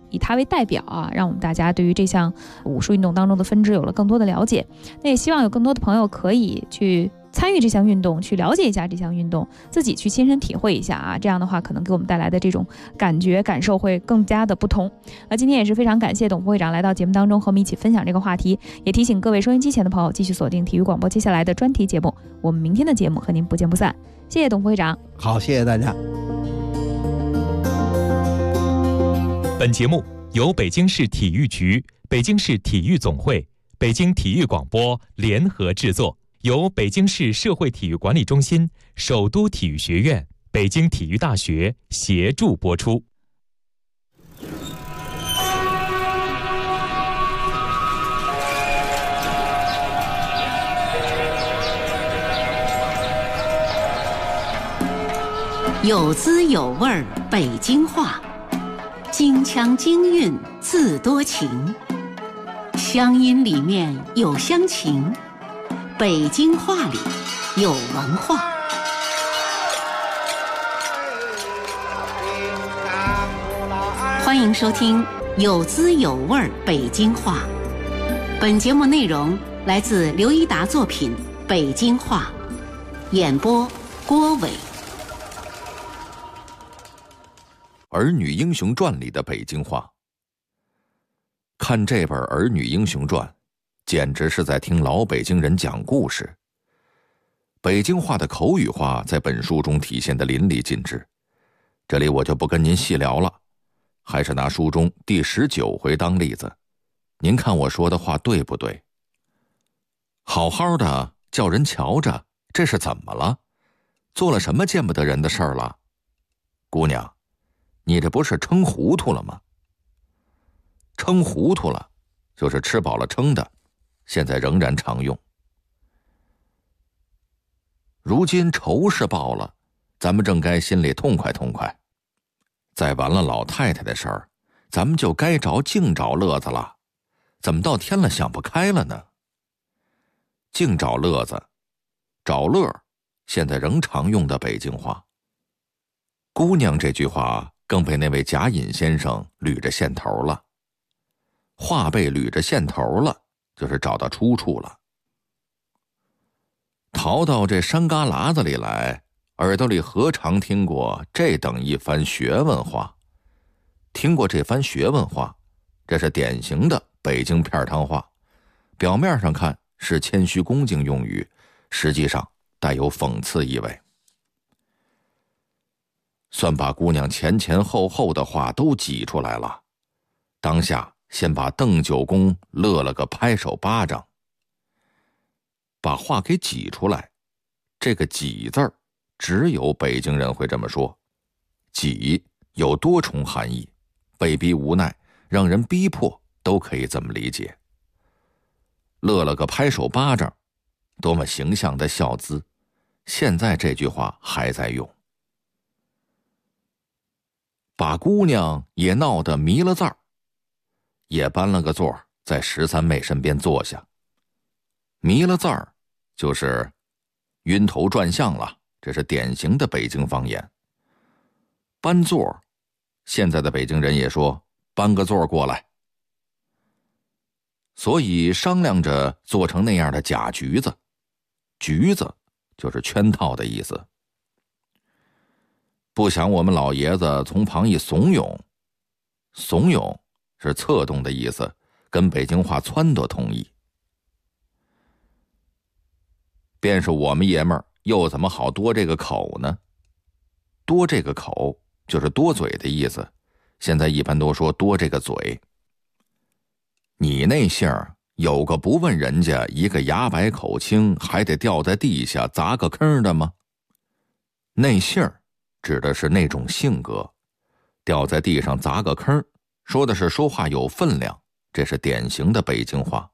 以它为代表啊，让我们大家对于这项武术运动当中的分支有了更多的了解。那也希望有更多的朋友可以去参与这项运动，去了解一下这项运动，自己去亲身体会一下啊，这样的话可能给我们带来的这种感受会更加的不同。今天也是非常感谢董副会长来到节目当中和我们一起分享这个话题，也提醒各位收音机前的朋友继续锁定体育广播接下来的专题节目，我们明天的节目和您不见不散。谢谢董副会长。 好，谢谢大家。 本节目由北京市体育局、北京市体育总会、北京体育广播联合制作，由北京市社会体育管理中心、首都体育学院、北京体育大学协助播出。 有滋有味儿北京话，京腔京韵自多情，乡音里面有乡情，北京话里有文化。欢迎收听有滋有味儿北京话。本节目内容来自刘一达作品《北京话》，演播郭伟。 《儿女英雄传》里的北京话。看这本《儿女英雄传》，简直是在听老北京人讲故事。北京话的口语化在本书中体现得淋漓尽致，这里我就不跟您细聊了，还是拿书中第19回当例子，您看我说的话对不对？好好的叫人瞧着，这是怎么了？做了什么见不得人的事儿了？姑娘，你这不是撑糊涂了吗？撑糊涂了，就是吃饱了撑的，现在仍然常用。如今仇是报了，咱们正该心里痛快痛快。再完了老太太的事儿，咱们就该净找乐子了。怎么到天了想不开了呢？净找乐子，找乐，现在仍常用的北京话。姑娘这句话更被那位贾隐先生捋着线头了。话被捋着线头了，就是找到出处了。逃到这山旮旯子里来，耳朵里何尝听过这等一番学问话？听过这番学问话，这是典型的北京片汤话，表面上看是谦虚恭敬用语，实际上带有讽刺意味。算把姑娘前前后后的话都挤出来了，当下先把邓九公乐了个拍手巴掌。把话给挤出来，这个挤字儿只有北京人会这么说。挤有多重含义，被逼无奈，让人逼迫，都可以这么理解。乐了个拍手巴掌，多么形象的笑姿，现在这句话还在用。把姑娘也闹得迷了字儿，也搬了个座在13妹身边坐下。迷了字儿就是晕头转向了，这是典型的北京方言。搬座，现在的北京人也说搬个座过来。所以商量着做成那样的假局子，局子就是圈套的意思。不想我们老爷子从旁一怂恿，怂恿是策动的意思，跟北京话撺掇同义。便是我们爷们儿又怎么好多这个口呢？多这个口就是多嘴的意思，现在一般都说多这个嘴。你那姓儿有个不问人家一个牙白口青还得掉在地下砸个坑的吗？那姓儿指的是那种性格，掉在地上砸个坑，说的是说话有分量，这是典型的北京话。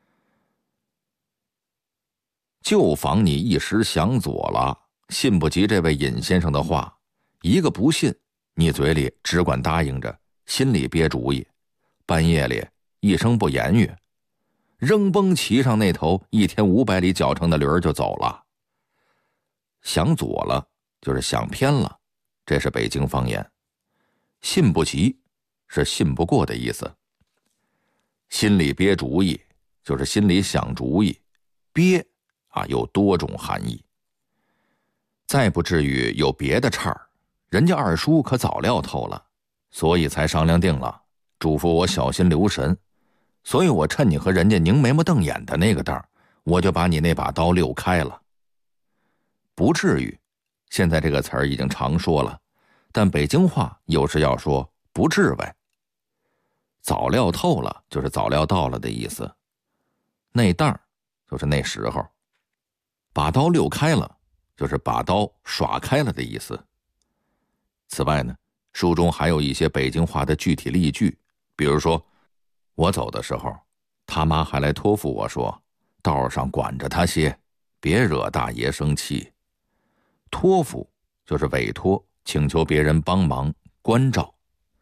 就防你一时想左了，信不及这位尹先生的话，一个不信，你嘴里只管答应着，心里憋主意，半夜里一声不言语，扔崩骑上那头1天500里脚程的驴儿就走了。想左了就是想偏了，这是北京方言。信不及是信不过的意思。心里憋主意就是心里想主意，憋有多种含义。再不至于有别的岔儿，人家二叔可早料透了，所以才商量定了，嘱咐我小心留神。所以我趁你和人家拧眉毛瞪眼的那个当，我就把你那把刀溜开了。不至于，现在这个词儿已经常说了，但北京话有时要说不至为。早料透了就是早料到了的意思，那当就是那时候，把刀溜开了就是把刀耍开了的意思。此外呢，书中还有一些北京话的具体例句，比如说我走的时候，他妈还来托付我说，道上管着他些，别惹大爷生气。托付就是委托，请求别人帮忙关照。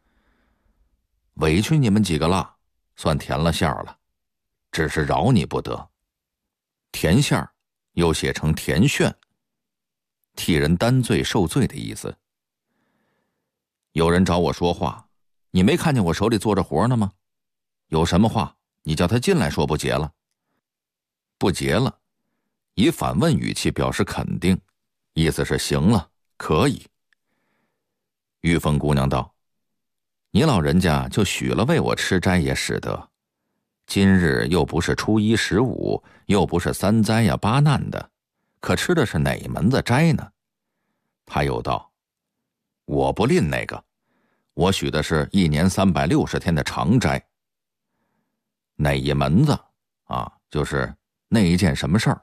委屈你们几个了，算填了馅儿了，只是饶你不得。填馅儿又写成填炫，替人担罪受罪的意思。有人找我说话，你没看见我手里做着活呢吗？有什么话你叫他进来说，不结了。不结了，以反问语气表示肯定，意思是行了，可以。玉凤姑娘道，你老人家就许了为我吃斋也使得，今日又不是初一15，又不是三灾呀八难的，可吃的是哪门子斋呢？他又道，我不吝那个，我许的是1年360天的长斋。哪一门子就是那一件什么事儿。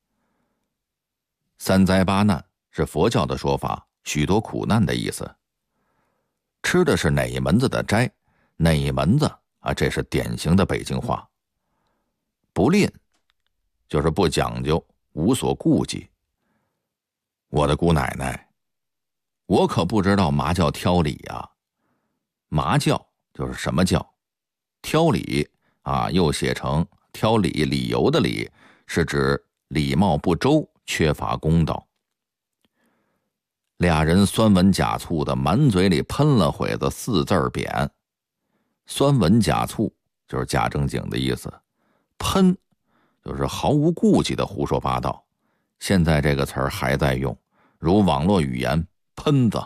三灾八难是佛教的说法，许多苦难的意思。吃的是哪一门子的斋，哪一门子这是典型的北京话。不吝就是不讲究，无所顾忌。我的姑奶奶，我可不知道嘛叫挑理呀。嘛叫就是什么叫，挑理又写成挑理，理由的理，是指礼貌不周，缺乏公道。俩人酸文假醋的满嘴里喷了会子4字匾。酸文假醋就是假正经的意思，喷就是毫无顾忌的胡说八道。现在这个词儿还在用，如网络语言喷子。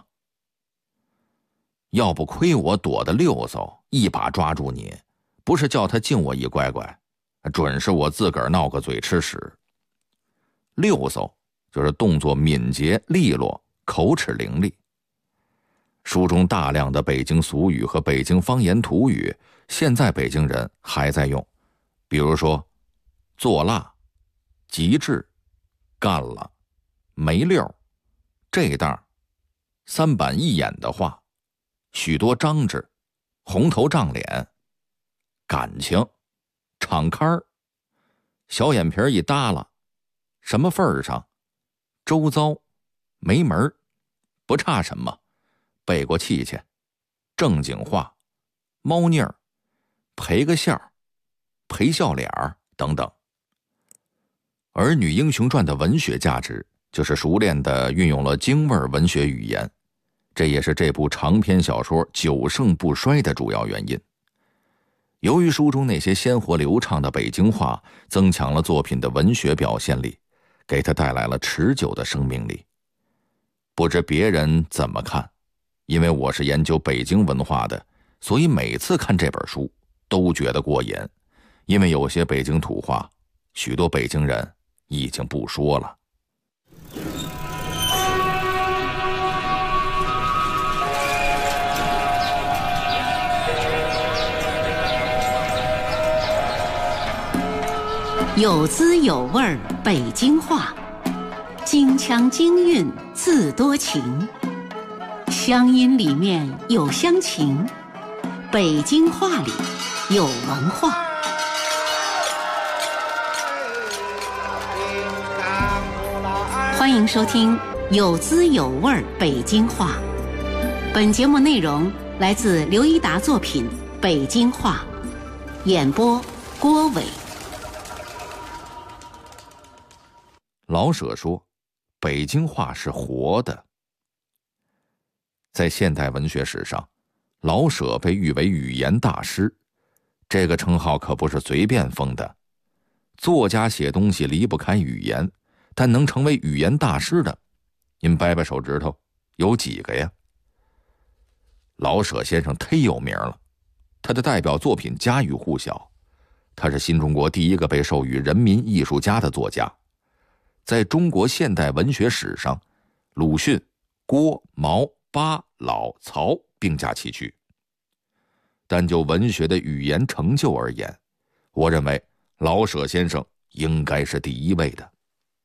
要不亏我躲得溜嗖，一把抓住你，不是叫他敬我一乖乖，准是我自个儿闹个嘴吃屎。溜嗖就是动作敏捷利落，口齿伶俐。书中大量的北京俗语和北京方言土语，现在北京人还在用，比如说做辣、极致、干了、没溜、这当、三板一眼的话，许多张志、红头胀脸、感情、敞开儿、小眼皮一耷拉、什么份儿上、周遭、没门、不差什么、背过气去、正经话、猫腻儿、赔个笑、赔笑脸儿等等。《儿女英雄传》的文学价值就是熟练地运用了京味文学语言，这也是这部长篇小说久盛不衰的主要原因。由于书中那些鲜活流畅的北京话增强了作品的文学表现力，给它带来了持久的生命力。不知别人怎么看，因为我是研究北京文化的，所以每次看这本书都觉得过瘾。因为有些北京土话，许多北京人已经不说了。 有滋有味北京话，京腔京韵自多情，乡音里面有乡情，北京话里有文化。欢迎收听有滋有味北京话。本节目内容来自刘一达作品《北京话》，演播郭伟。 老舍说，北京话是活的。在现代文学史上， 老舍被誉为语言大师，这个称号可不是随便封的。作家写东西离不开语言，但能成为语言大师的，您掰掰手指头，有几个呀？老舍先生忒有名了，他的代表作品家喻户晓，他是新中国第一个被授予人民艺术家的作家。在中国现代文学史上，鲁迅、郭、毛、巴、老、曹并驾齐驱。但就文学的语言成就而言，我认为老舍先生应该是第一位的。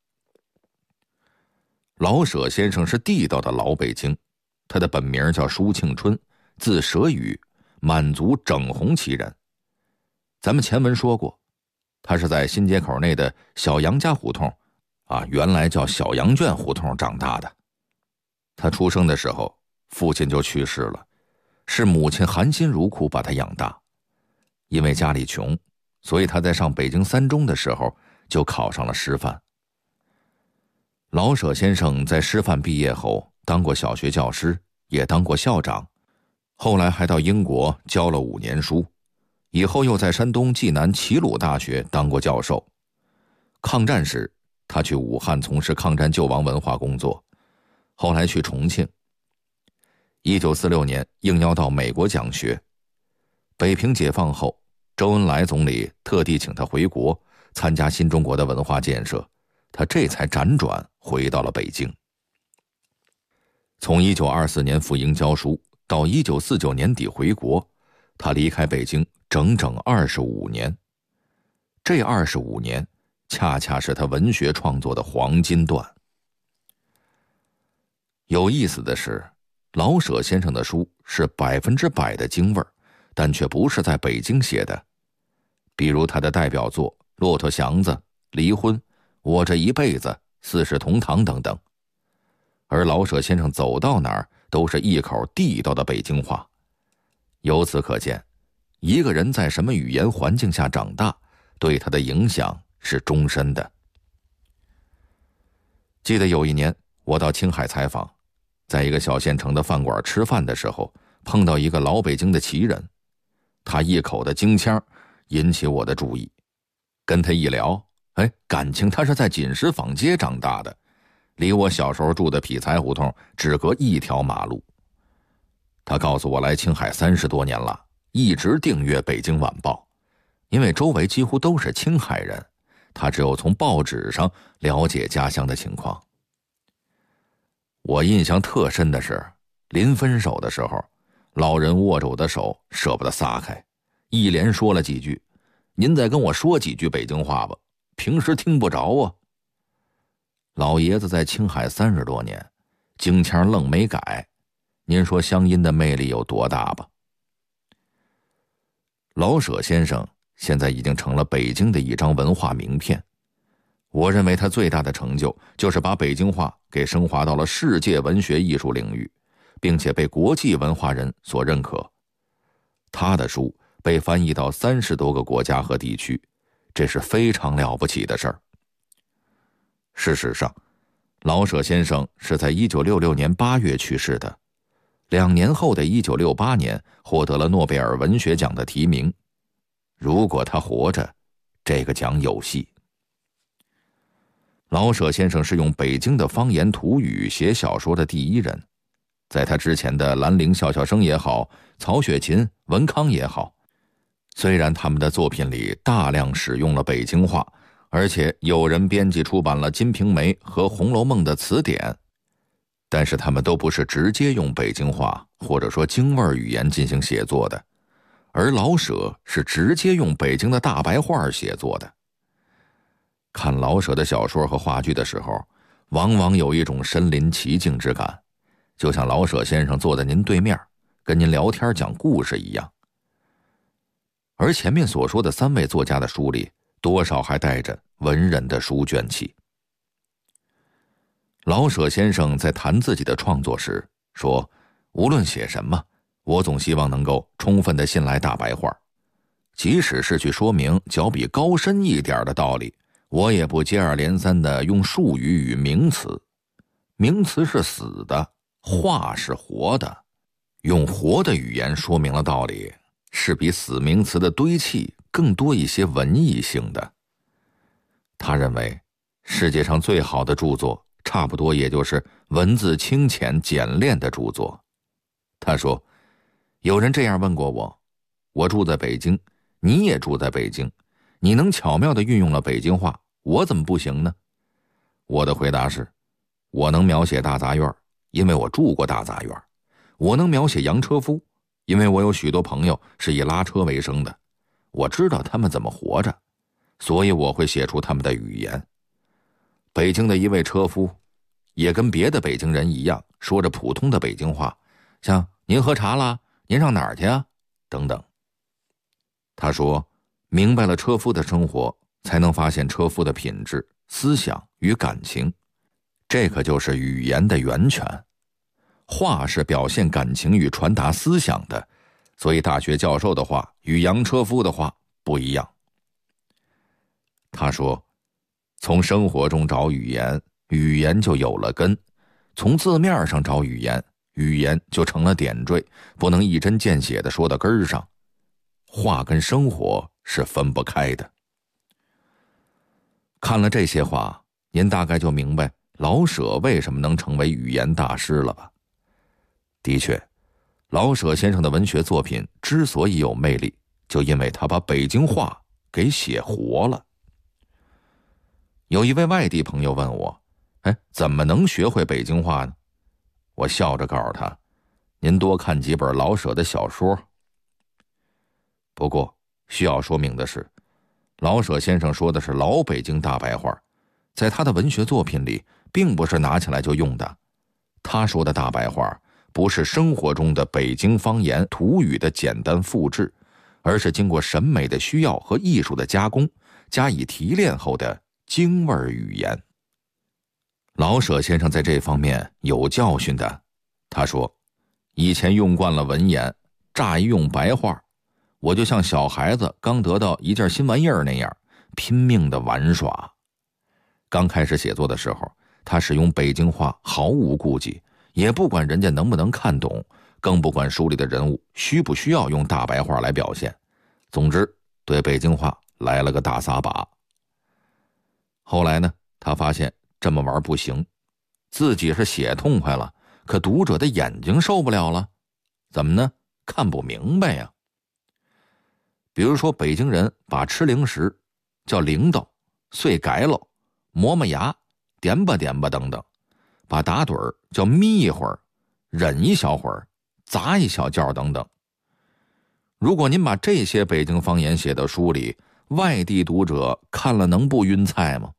老舍先生是地道的老北京，他的本名叫舒庆春，字舍宇，满族整红旗人。咱们前文说过，他是在新街口内的小杨家胡同原来叫小杨圈胡同长大的。他出生的时候，父亲就去世了，是母亲含辛茹苦把他养大。因为家里穷，所以他在上北京三中的时候就考上了师范。老舍先生在师范毕业后当过小学教师，也当过校长，后来还到英国教了5年书，以后又在山东济南齐鲁大学当过教授。抗战时，他去武汉从事抗战救亡文化工作，后来去重庆。1946年应邀到美国讲学。北平解放后，周恩来总理特地请他回国参加新中国的文化建设，他这才辗转回到了北京。从1924年赴英教书到1949年底回国，他离开北京整整25年。这25年恰恰是他文学创作的黄金段。有意思的是，老舍先生的书是100%的京味儿，但却不是在北京写的。比如他的代表作《骆驼祥子》《离婚》《我这一辈子》《四世同堂》等等。而老舍先生走到哪儿都是一口地道的北京话。由此可见，一个人在什么语言环境下长大，对他的影响是终身的。记得有一年我到青海采访，在一个小县城的饭馆吃饭的时候，碰到一个老北京的旗人，他一口的京腔引起我的注意。跟他一聊，感情他是在锦石坊街长大的，离我小时候住的匹才胡同只隔一条马路。他告诉我来青海30多年了，一直订阅《北京晚报》，因为周围几乎都是青海人，他只有从报纸上了解家乡的情况。我印象特深的是，临分手的时候，老人握着我的手舍不得撒开，一连说了几句：“您再跟我说几句北京话吧，平时听不着啊。”老爷子在青海30多年，京腔愣没改，您说乡音的魅力有多大吧？老舍先生现在已经成了北京的一张文化名片。我认为他最大的成就就是把北京话给升华到了世界文学艺术领域，并且被国际文化人所认可。他的书被翻译到30多个国家和地区，这是非常了不起的事儿。事实上，老舍先生是在1966年8月去世的，2年后的1968年获得了诺贝尔文学奖的提名。如果他活着，这个奖有戏。老舍先生是用北京的方言土语写小说的第一人，在他之前的兰陵笑笑生也好，曹雪芹、文康也好，虽然他们的作品里大量使用了北京话，而且有人编辑出版了《金瓶梅》和《红楼梦》的词典，但是他们都不是直接用北京话或者说京味语言进行写作的，而老舍是直接用北京的大白话写作的。看老舍的小说和话剧的时候，往往有一种身临其境之感，就像老舍先生坐在您对面，跟您聊天讲故事一样。而前面所说的3位作家的书里，多少还带着文人的书卷气。老舍先生在谈自己的创作时说，无论写什么，我总希望能够充分地信赖大白话，即使是去说明较比高深一点的道理，我也不接二连三地用术语与名词。名词是死的，话是活的， 用活的语言说明了道理，是比死名词的堆砌更多一些文艺性的。他认为世界上最好的著作差不多也就是文字清浅简练的著作。他说，有人这样问过我，我住在北京，你也住在北京，你能巧妙地运用了北京话，我怎么不行呢？我的回答是，我能描写大杂院，因为我住过大杂院；我能描写洋车夫，因为我有许多朋友是以拉车为生的，我知道他们怎么活着，所以我会写出他们的语言。北京的一位车夫也跟别的北京人一样，说着普通的北京话，像您喝茶啦，您上哪儿去啊，等等。他说，明白了车夫的生活，才能发现车夫的品质、思想与感情，这可就是语言的源泉。话是表现感情与传达思想的，所以大学教授的话与洋车夫的话不一样。他说，从生活中找语言，语言就有了根；从字面上找语言，语言就成了点缀，不能一针见血地说到根儿上。话跟生活是分不开的。看了这些话，您大概就明白老舍为什么能成为语言大师了吧？的确，老舍先生的文学作品之所以有魅力，就因为他把北京话给写活了。有一位外地朋友问我，怎么能学会北京话呢？我笑着告诉他，您多看几本老舍的小说。不过需要说明的是，老舍先生说的是老北京大白话，在他的文学作品里并不是拿起来就用的。他说的大白话不是生活中的北京方言土语的简单复制，而是经过审美的需要和艺术的加工，加以提炼后的京味语言。老舍先生在这方面有教训的。他说，以前用惯了文言，乍一用白话，我就像小孩子刚得到一件新玩意儿那样，拼命的玩耍。刚开始写作的时候，他使用北京话毫无顾忌，也不管人家能不能看懂，更不管书里的人物需不需要用大白话来表现。总之，对北京话来了个大撒把。后来呢，他发现这么玩不行，自己是写痛快了，可读者的眼睛受不了了。怎么呢？看不明白呀。比如说，北京人把吃零食叫铃铛、碎改喽、磨磨牙、点吧点吧等等，把打盹儿叫眯一会儿、忍一小会儿、砸一小觉等等。如果您把这些北京方言写到书里，外地读者看了能不晕菜吗？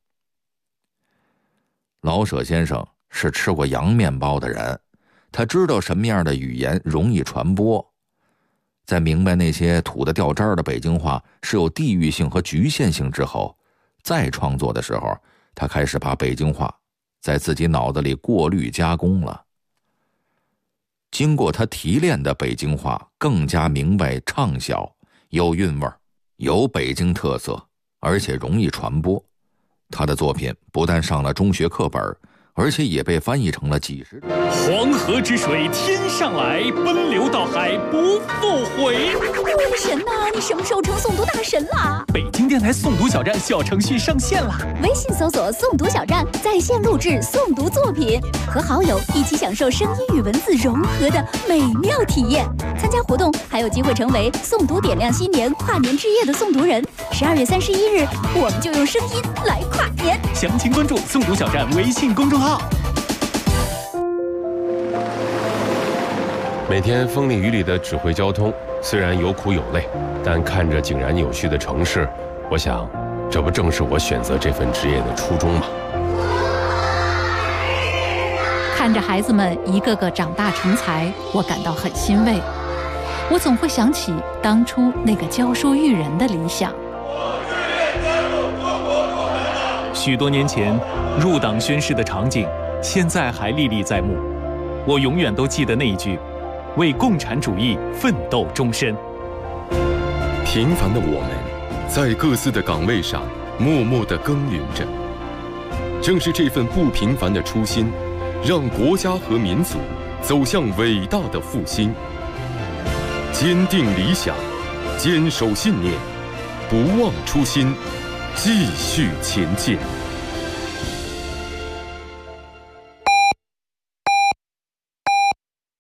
老舍先生是吃过洋面包的人，他知道什么样的语言容易传播。在明白那些土得掉渣的北京话是有地域性和局限性之后，再创作的时候，他开始把北京话在自己脑子里过滤加工了。经过他提炼的北京话更加明白畅销，有韵味，有北京特色，而且容易传播。他的作品不但上了中学课本，而且也被翻译成了几十种。 黄河之水天上来，奔流到海不复回。 我的神呐，你什么时候成诵读大神啦？ 北京电台诵读小站小程序上线啦！ 微信搜索诵读小站，在线录制诵读作品，和好友一起享受声音与文字融合的美妙体验。参加活动还有机会成为诵读点亮新年跨年之夜的诵读人。12月31日，我们就用声音来跨年。 详情关注诵读小站微信公众号。 每天风里雨里的指挥交通，虽然有苦有累，但看着井然有序的城市，我想，这不正是我选择这份职业的初衷吗？ 看着孩子们一个个长大成才，我感到很欣慰。我总会想起当初那个教书育人的理想。 许多年前入党宣誓的场景，现在还历历在目。我永远都记得那一句：为共产主义奋斗终身。 平凡的我们，在各自的岗位上默默地耕耘着。正是这份不平凡的初心，让国家和民族走向伟大的复兴。 坚定理想，坚守信念，不忘初心，继续前进。